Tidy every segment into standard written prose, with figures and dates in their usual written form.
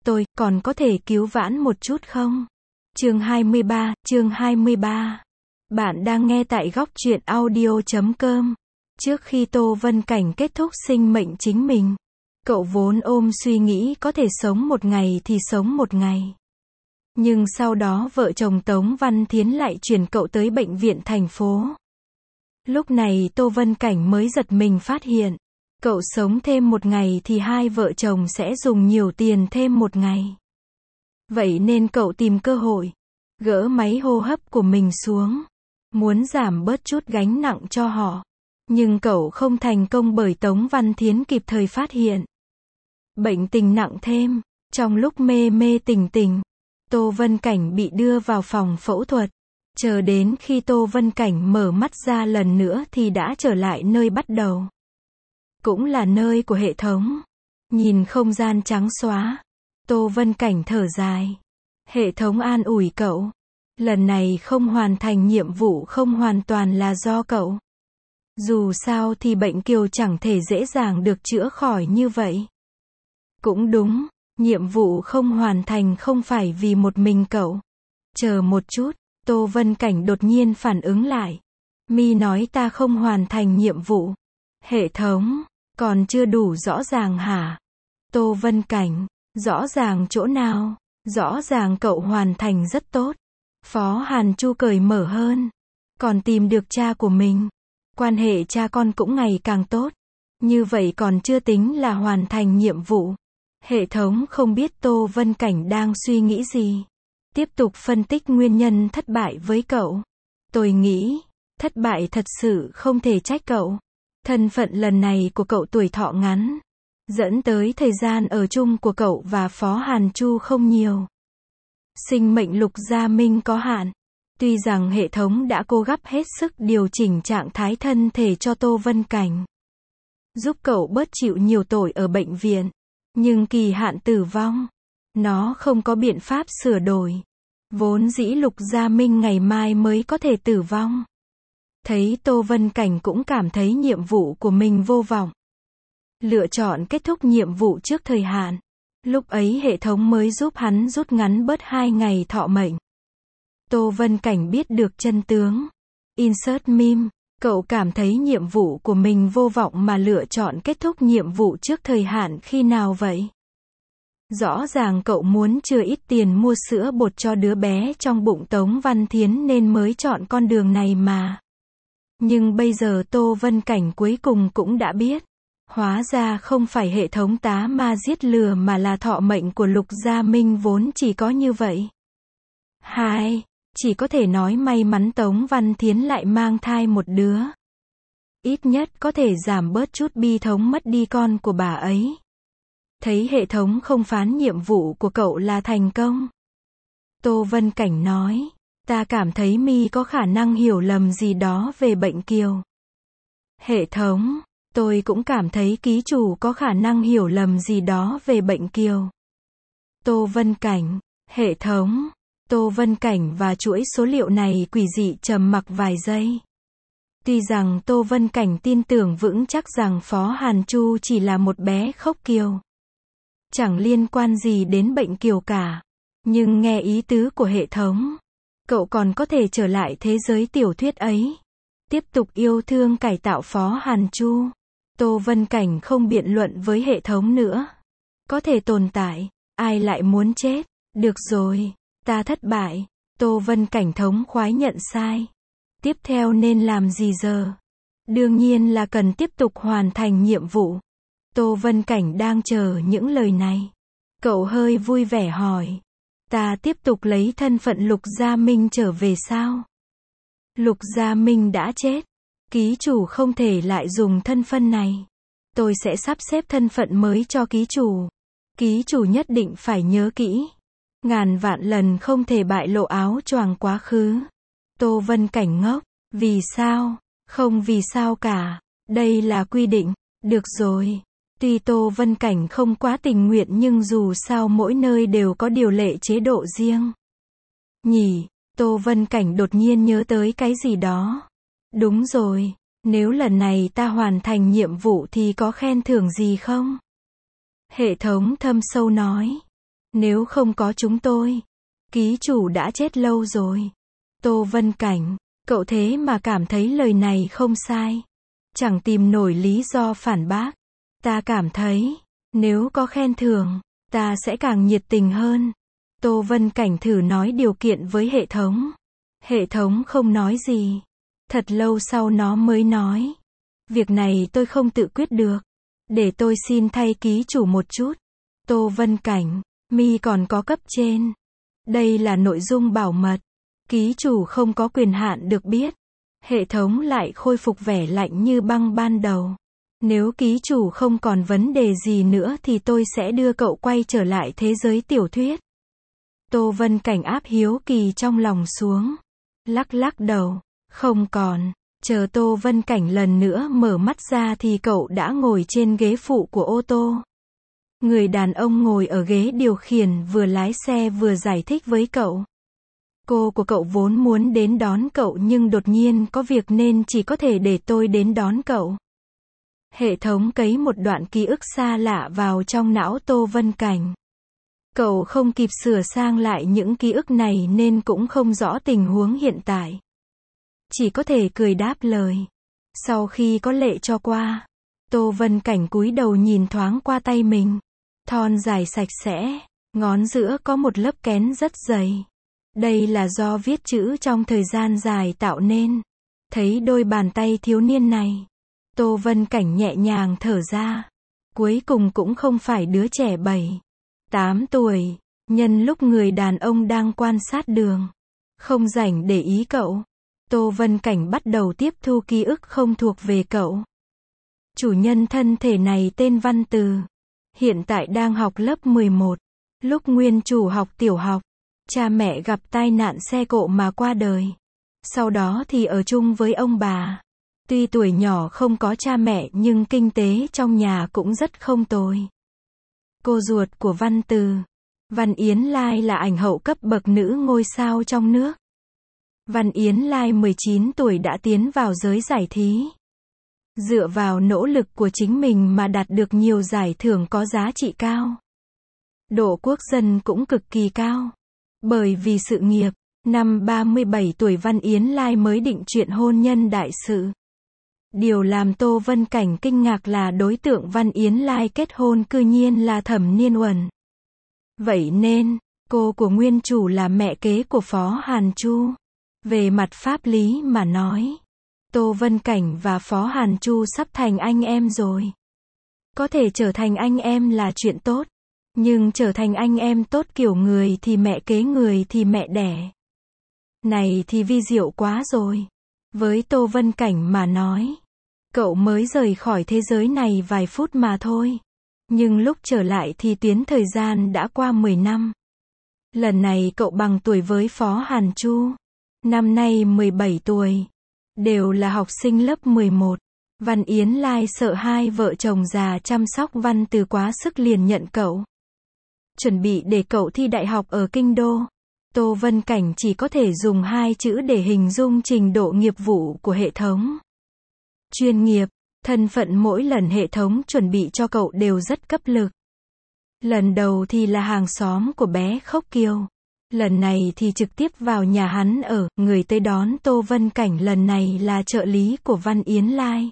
Tôi còn có thể cứu vãn một chút không? Chương 23. Bạn đang nghe tại góc truyện audio.com. Trước khi Tô Vân Cảnh kết thúc sinh mệnh chính mình, cậu vốn ôm suy nghĩ có thể sống một ngày thì sống một ngày. Nhưng sau đó vợ chồng Tống Văn Thiến lại chuyển cậu tới bệnh viện thành phố. Lúc này Tô Vân Cảnh mới giật mình phát hiện, cậu sống thêm một ngày thì hai vợ chồng sẽ dùng nhiều tiền thêm một ngày. Vậy nên cậu tìm cơ hội, gỡ máy hô hấp của mình xuống, muốn giảm bớt chút gánh nặng cho họ. Nhưng cậu không thành công bởi Tống Văn Thiến kịp thời phát hiện bệnh tình nặng thêm. Trong lúc mê mê tỉnh tỉnh, Tô Vân Cảnh bị đưa vào phòng phẫu thuật. Chờ đến khi Tô Vân Cảnh mở mắt ra lần nữa thì đã trở lại nơi bắt đầu. Cũng là nơi của hệ thống. Nhìn không gian trắng xóa, Tô Vân Cảnh thở dài. Hệ thống an ủi cậu. Lần này không hoàn thành nhiệm vụ không hoàn toàn là do cậu. Dù sao thì bệnh kiều chẳng thể dễ dàng được chữa khỏi như vậy. Cũng đúng, nhiệm vụ không hoàn thành không phải vì một mình cậu. Chờ một chút, Tô Vân Cảnh đột nhiên phản ứng lại. Mi nói ta không hoàn thành nhiệm vụ. Hệ thống, còn chưa đủ rõ ràng hả? Tô Vân Cảnh, rõ ràng chỗ nào? Rõ ràng cậu hoàn thành rất tốt. Phó Hàn Chu cởi mở hơn. Còn tìm được cha của mình. Quan hệ cha con cũng ngày càng tốt. Như vậy còn chưa tính là hoàn thành nhiệm vụ. Hệ thống không biết Tô Vân Cảnh đang suy nghĩ gì. Tiếp tục phân tích nguyên nhân thất bại với cậu. Tôi nghĩ, thất bại thật sự không thể trách cậu. Thân phận lần này của cậu tuổi thọ ngắn, dẫn tới thời gian ở chung của cậu và Phó Hàn Chu không nhiều. Sinh mệnh Lục Gia Minh có hạn. Tuy rằng hệ thống đã cố gắng hết sức điều chỉnh trạng thái thân thể cho Tô Vân Cảnh, giúp cậu bớt chịu nhiều tội ở bệnh viện, nhưng kỳ hạn tử vong, nó không có biện pháp sửa đổi. Vốn dĩ Lục Gia Minh ngày mai mới có thể tử vong. Thấy Tô Vân Cảnh cũng cảm thấy nhiệm vụ của mình vô vọng. Lựa chọn kết thúc nhiệm vụ trước thời hạn. Lúc ấy hệ thống mới giúp hắn rút ngắn bớt 2 ngày thọ mệnh. Tô Vân Cảnh biết được chân tướng. Insert meme. Cậu cảm thấy nhiệm vụ của mình vô vọng mà lựa chọn kết thúc nhiệm vụ trước thời hạn khi nào vậy? Rõ ràng cậu muốn chừa ít tiền mua sữa bột cho đứa bé trong bụng Tống Văn Thiến nên mới chọn con đường này mà. Nhưng bây giờ Tô Vân Cảnh cuối cùng cũng đã biết. Hóa ra không phải hệ thống tá ma giết lừa mà là thọ mệnh của Lục Gia Minh vốn chỉ có như vậy. Chỉ có thể nói may mắn Tống Văn Thiến lại mang thai một đứa. Ít nhất có thể giảm bớt chút bi thống mất đi con của bà ấy. Thấy hệ thống không phán nhiệm vụ của cậu là thành công. Tô Vân Cảnh nói, ta cảm thấy Mi có khả năng hiểu lầm gì đó về bệnh kiều. Hệ thống, tôi cũng cảm thấy ký chủ có khả năng hiểu lầm gì đó về bệnh kiều. Tô Vân Cảnh, hệ thống, Tô Vân Cảnh và chuỗi số liệu này quỷ dị trầm mặc vài giây. Tuy rằng Tô Vân Cảnh tin tưởng vững chắc rằng Phó Hàn Chu chỉ là một bé khốc kiều, chẳng liên quan gì đến bệnh kiều cả. Nhưng nghe ý tứ của hệ thống, cậu còn có thể trở lại thế giới tiểu thuyết ấy. Tiếp tục yêu thương cải tạo Phó Hàn Chu. Tô Vân Cảnh không biện luận với hệ thống nữa. Có thể tồn tại, ai lại muốn chết? Được rồi, ta thất bại. Tô Vân Cảnh thống khoái nhận sai. Tiếp theo nên làm gì giờ? Đương nhiên là cần tiếp tục hoàn thành nhiệm vụ. Tô Vân Cảnh đang chờ những lời này. Cậu hơi vui vẻ hỏi. Ta tiếp tục lấy thân phận Lục Gia Minh trở về sao? Lục Gia Minh đã chết. Ký chủ không thể lại dùng thân phận này. Tôi sẽ sắp xếp thân phận mới cho ký chủ. Ký chủ nhất định phải nhớ kỹ. Ngàn vạn lần không thể bại lộ áo choàng quá khứ. Tô Vân Cảnh ngốc. Vì sao? Không vì sao cả. Đây là quy định. Được rồi. Tuy Tô Vân Cảnh không quá tình nguyện nhưng dù sao mỗi nơi đều có điều lệ chế độ riêng. Nhỉ, Tô Vân Cảnh đột nhiên nhớ tới cái gì đó. Đúng rồi, nếu lần này ta hoàn thành nhiệm vụ thì có khen thưởng gì không? Hệ thống thâm sâu nói. Nếu không có chúng tôi, ký chủ đã chết lâu rồi. Tô Vân Cảnh, cậu thế mà cảm thấy lời này không sai. Chẳng tìm nổi lý do phản bác. Ta cảm thấy, nếu có khen thưởng, ta sẽ càng nhiệt tình hơn. Tô Vân Cảnh thử nói điều kiện với hệ thống. Hệ thống không nói gì. Thật lâu sau nó mới nói. Việc này tôi không tự quyết được. Để tôi xin thay ký chủ một chút. Tô Vân Cảnh, mi còn có cấp trên. Đây là nội dung bảo mật. Ký chủ không có quyền hạn được biết. Hệ thống lại khôi phục vẻ lạnh như băng ban đầu. Nếu ký chủ không còn vấn đề gì nữa thì tôi sẽ đưa cậu quay trở lại thế giới tiểu thuyết. Tô Vân Cảnh áp hiếu kỳ trong lòng xuống. Lắc lắc đầu. Không còn. Chờ Tô Vân Cảnh lần nữa mở mắt ra thì cậu đã ngồi trên ghế phụ của ô tô. Người đàn ông ngồi ở ghế điều khiển vừa lái xe vừa giải thích với cậu. Cô của cậu vốn muốn đến đón cậu nhưng đột nhiên có việc nên chỉ có thể để tôi đến đón cậu. Hệ thống cấy một đoạn ký ức xa lạ vào trong não Tô Vân Cảnh. Cậu không kịp sửa sang lại những ký ức này nên cũng không rõ tình huống hiện tại. Chỉ có thể cười đáp lời. Sau khi có lệ cho qua, Tô Vân Cảnh cúi đầu nhìn thoáng qua tay mình. Thon dài sạch sẽ, ngón giữa có một lớp kén rất dày. Đây là do viết chữ trong thời gian dài tạo nên. Thấy đôi bàn tay thiếu niên này, Tô Vân Cảnh nhẹ nhàng thở ra. Cuối cùng cũng không phải đứa trẻ 7-8 tuổi. Nhân lúc người đàn ông đang quan sát đường, không rảnh để ý cậu, Tô Vân Cảnh bắt đầu tiếp thu ký ức không thuộc về cậu. Chủ nhân thân thể này tên Văn Từ. Hiện tại đang học lớp 11. Lúc nguyên chủ học tiểu học, cha mẹ gặp tai nạn xe cộ mà qua đời. Sau đó thì ở chung với ông bà. Tuy tuổi nhỏ không có cha mẹ nhưng kinh tế trong nhà cũng rất không tồi. Cô ruột của Văn Từ, Văn Yến Lai là ảnh hậu cấp bậc nữ ngôi sao trong nước. Văn Yến Lai 19 tuổi đã tiến vào giới giải trí. Dựa vào nỗ lực của chính mình mà đạt được nhiều giải thưởng có giá trị cao. Độ quốc dân cũng cực kỳ cao. Bởi vì sự nghiệp, năm 37 tuổi Văn Yến Lai mới định chuyện hôn nhân đại sự. Điều làm Tô Vân Cảnh kinh ngạc là đối tượng Văn Yến Lai kết hôn cư nhiên là Thẩm Niên Uẩn. Vậy nên, cô của nguyên chủ là mẹ kế của Phó Hàn Chu. Về mặt pháp lý mà nói, Tô Vân Cảnh và Phó Hàn Chu sắp thành anh em rồi. Có thể trở thành anh em là chuyện tốt. Nhưng trở thành anh em tốt kiểu người thì mẹ kế người thì mẹ đẻ. Này thì vi diệu quá rồi. Với Tô Vân Cảnh mà nói, cậu mới rời khỏi thế giới này vài phút mà thôi. Nhưng lúc trở lại thì tuyến thời gian đã qua 10 năm. Lần này cậu bằng tuổi với Phó Hàn Chu. Năm nay 17 tuổi. Đều là học sinh lớp 11. Văn Yến Lai sợ hai vợ chồng già chăm sóc Văn Từ quá sức liền nhận cậu. Chuẩn bị để cậu thi đại học ở Kinh Đô. Tô Vân Cảnh chỉ có thể dùng hai chữ để hình dung trình độ nghiệp vụ của hệ thống. Chuyên nghiệp, thân phận mỗi lần hệ thống chuẩn bị cho cậu đều rất cấp lực. Lần đầu thì là hàng xóm của bé Khốc Kiều. Lần này thì trực tiếp vào nhà hắn ở, người tới đón Tô Vân Cảnh lần này là trợ lý của Văn Yến Lai.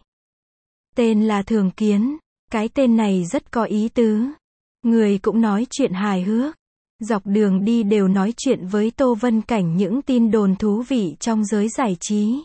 Tên là Thường Kiến, cái tên này rất có ý tứ. Người cũng nói chuyện hài hước. Dọc đường đi đều nói chuyện với Tô Vân Cảnh những tin đồn thú vị trong giới giải trí.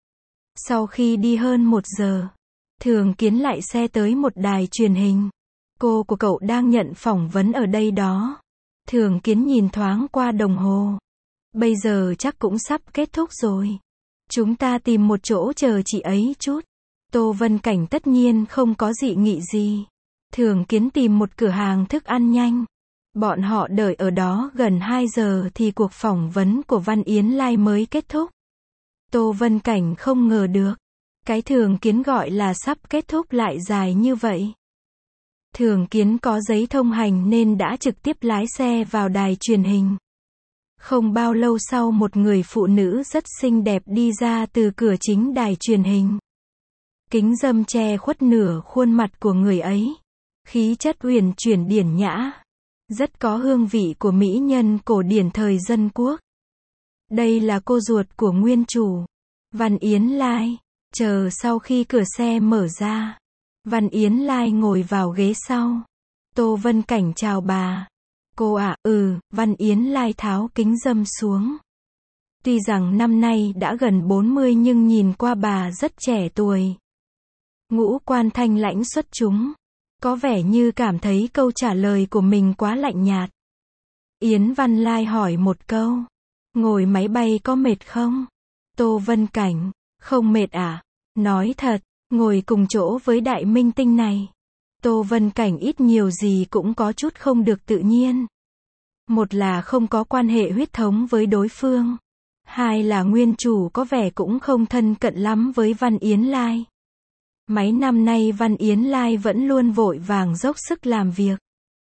Sau khi đi hơn 1 giờ, Thường Kiến lại xe tới một đài truyền hình. Cô của cậu đang nhận phỏng vấn ở đây đó. Thường Kiến nhìn thoáng qua đồng hồ. Bây giờ chắc cũng sắp kết thúc rồi. Chúng ta tìm một chỗ chờ chị ấy chút. Tô Vân Cảnh tất nhiên không có dị nghị gì. Thường Kiến tìm một cửa hàng thức ăn nhanh. Bọn họ đợi ở đó gần 2 giờ thì cuộc phỏng vấn của Văn Yến Lai mới kết thúc. Tô Vân Cảnh không ngờ được. Cái Thường Kiến gọi là sắp kết thúc lại dài như vậy. Thường Kiến có giấy thông hành nên đã trực tiếp lái xe vào đài truyền hình. Không bao lâu sau một người phụ nữ rất xinh đẹp đi ra từ cửa chính đài truyền hình. Kính râm che khuất nửa khuôn mặt của người ấy. Khí chất uyển chuyển điển nhã. rất có hương vị của mỹ nhân cổ điển thời dân quốc. Đây là cô ruột của nguyên chủ, Văn Yến Lai. Chờ sau khi cửa xe mở ra, Văn Yến Lai ngồi vào ghế sau. Tô Vân Cảnh chào bà. Cô ạ, Văn Yến Lai tháo kính râm xuống. Tuy rằng năm nay đã gần 40 nhưng nhìn qua bà rất trẻ tuổi. Ngũ quan thanh lãnh xuất chúng. Có vẻ như cảm thấy câu trả lời của mình quá lạnh nhạt. Yến Văn Lai hỏi một câu. Ngồi máy bay có mệt không? Tô Vân Cảnh. Không mệt à? Nói thật, ngồi cùng chỗ với đại minh tinh này. Tô Vân Cảnh ít nhiều gì cũng có chút không được tự nhiên. Một là không có quan hệ huyết thống với đối phương. Hai là nguyên chủ có vẻ cũng không thân cận lắm với Văn Yến Lai. Mấy năm nay Văn Yến Lai vẫn luôn vội vàng dốc sức làm việc.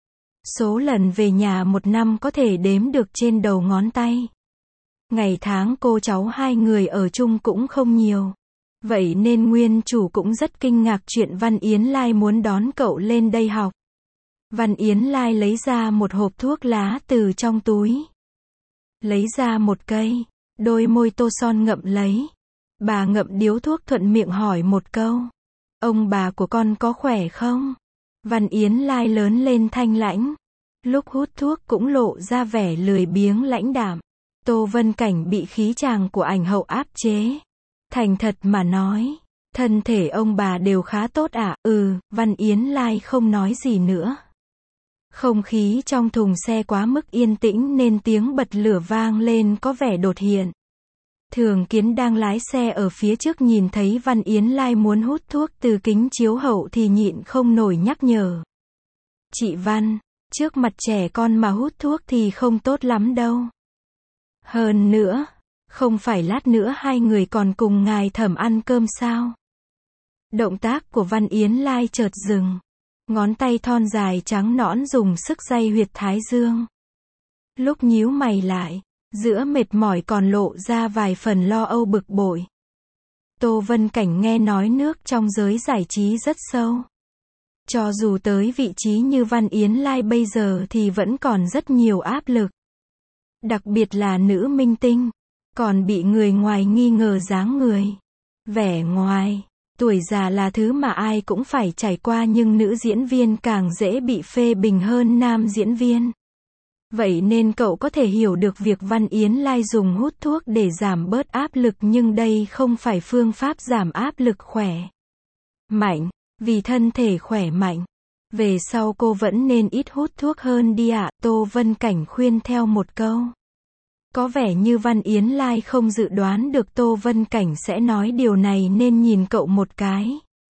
Số lần về nhà một năm có thể đếm được trên đầu ngón tay. Ngày tháng cô cháu hai người ở chung cũng không nhiều. Vậy nên nguyên chủ cũng rất kinh ngạc chuyện Văn Yến Lai muốn đón cậu lên đây học. Văn Yến Lai lấy ra một hộp thuốc lá từ trong túi. Lấy ra một cây, đôi môi tô son ngậm lấy. Bà ngậm điếu thuốc thuận miệng hỏi một câu. Ông bà của con có khỏe không? Văn Yến Lai lớn lên thanh lãnh. Lúc hút thuốc cũng lộ ra vẻ lười biếng lãnh đạm. Tô Vân Cảnh bị khí chàng của ảnh hậu áp chế. Thành thật mà nói, thân thể ông bà đều khá tốt ạ. Văn Yến Lai không nói gì nữa. Không khí trong thùng xe quá mức yên tĩnh nên tiếng bật lửa vang lên có vẻ đột hiện. Thường Kiến đang lái xe ở phía trước nhìn thấy Văn Yến Lai muốn hút thuốc từ kính chiếu hậu thì nhịn không nổi nhắc nhở. Chị Văn, trước mặt trẻ con mà hút thuốc thì không tốt lắm đâu. Hơn nữa, không phải lát nữa hai người còn cùng ngài Thẩm ăn cơm sao? Động tác của Văn Yến Lai chợt dừng. Ngón tay thon dài trắng nõn dùng sức day huyệt thái dương. Lúc nhíu mày lại, giữa mệt mỏi còn lộ ra vài phần lo âu bực bội. Tô Vân Cảnh nghe nói nước trong giới giải trí rất sâu. Cho dù tới vị trí như Văn Yến Lai bây giờ thì vẫn còn rất nhiều áp lực. Đặc biệt là nữ minh tinh, còn bị người ngoài nghi ngờ dáng người, vẻ ngoài. Tuổi già là thứ mà ai cũng phải trải qua nhưng nữ diễn viên càng dễ bị phê bình hơn nam diễn viên. Vậy nên cậu có thể hiểu được việc Văn Yến Lai dùng hút thuốc để giảm bớt áp lực nhưng đây không phải phương pháp giảm áp lực khỏe mạnh, vì thân thể khỏe mạnh. Về sau cô vẫn nên ít hút thuốc hơn đi ạ, Tô Vân Cảnh khuyên theo một câu. Có vẻ như Văn Yến Lai không dự đoán được Tô Vân Cảnh sẽ nói điều này nên nhìn cậu một cái.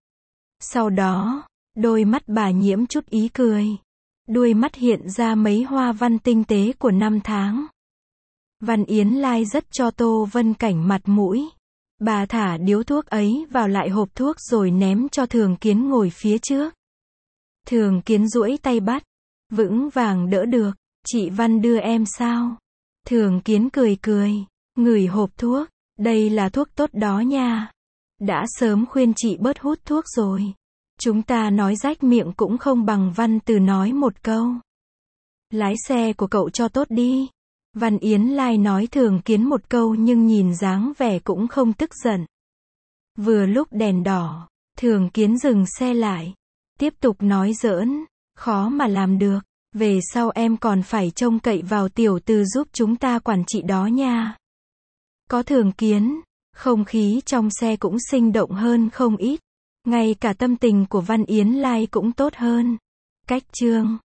Sau đó, đôi mắt bà nhiễm chút ý cười. Đuôi mắt hiện ra mấy hoa văn tinh tế của năm tháng. Văn Yến Lai rất cho Tô Vân Cảnh mặt mũi. Bà thả điếu thuốc ấy vào lại hộp thuốc rồi ném cho Thường Kiến ngồi phía trước. Thường Kiến duỗi tay bắt. Vững vàng đỡ được. Chị Văn đưa em sao? Thường Kiến cười cười. Ngửi hộp thuốc. Đây là thuốc tốt đó nha. Đã sớm khuyên chị bớt hút thuốc rồi. Chúng ta nói rách miệng cũng không bằng Văn Từ nói một câu. Lái xe của cậu cho tốt đi. Văn Yến Lai nói Thường Kiến một câu nhưng nhìn dáng vẻ cũng không tức giận. Vừa lúc đèn đỏ, Thường Kiến dừng xe lại. Tiếp tục nói giỡn. Khó mà làm được. Về sau em còn phải trông cậy vào tiểu từ giúp chúng ta quản trị đó nha. Có Thường Kiến, không khí trong xe cũng sinh động hơn không ít. Ngay cả tâm tình của Văn Yến Lai cũng tốt hơn. Cách chương